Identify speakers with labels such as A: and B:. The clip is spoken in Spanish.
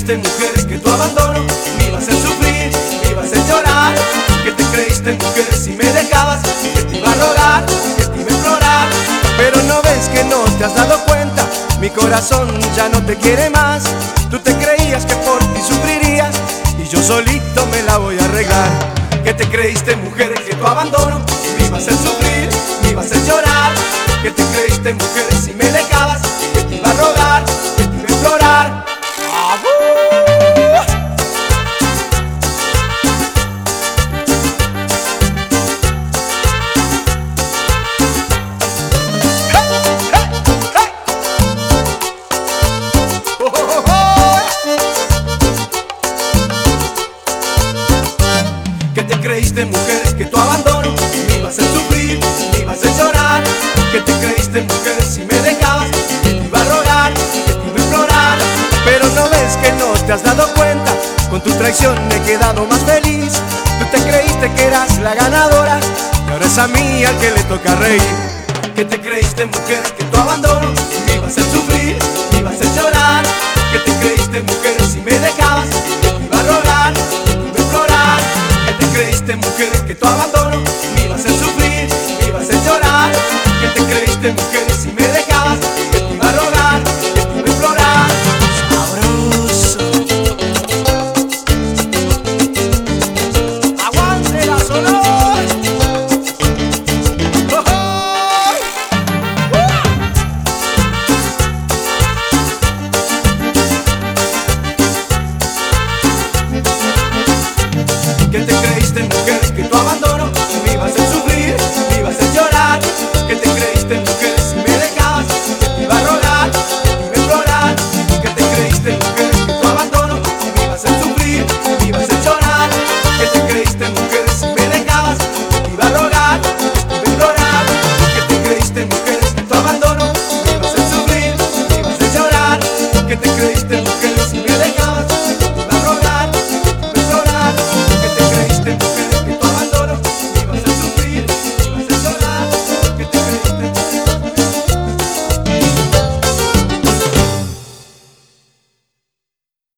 A: creíste, mujer, que tu abandono me iba a hacer sufrir, me iba a hacer llorar? ¿Qué te creíste, mujer, si me dejabas? Que te iba a rogar, que te iba a implorar. Pero no ves que no te has dado cuenta, mi corazón ya no te quiere más. Tú te creías que por ti sufrirías y yo solito me la voy a arreglar. ¿Qué te creíste, mujer, que tu abandono me iba a hacer sufrir, me iba a hacer llorar? ¿Qué te creíste, mujer, si me dejabas? Que te iba a rogar, que te iba a implorar. ¿Qué te creíste, mujer, que tu abandono me iba a hacer sufrir, me iba a hacer llorar? ¿Qué te creíste, mujer, si me dejabas? Que te iba a rogar, que te iba a implorar. Pero no ves que no te has dado cuenta, con tu traición me he quedado más feliz. Tú te creíste que eras la ganadora y ahora es a mí al que le toca reír. ¿Qué te creíste, mujer, que tu abandono me iba a hacer sufrir, me iba a hacer llorar? ¿Qué te creíste, mujer, si me dejabas? Que te iba a rogar, que te iba a implorar. ¿Qué te creíste, mujer, que tu abandono me iba a hacer sufrir, me iba a hacer llorar? ¿Qué te creíste, mujer?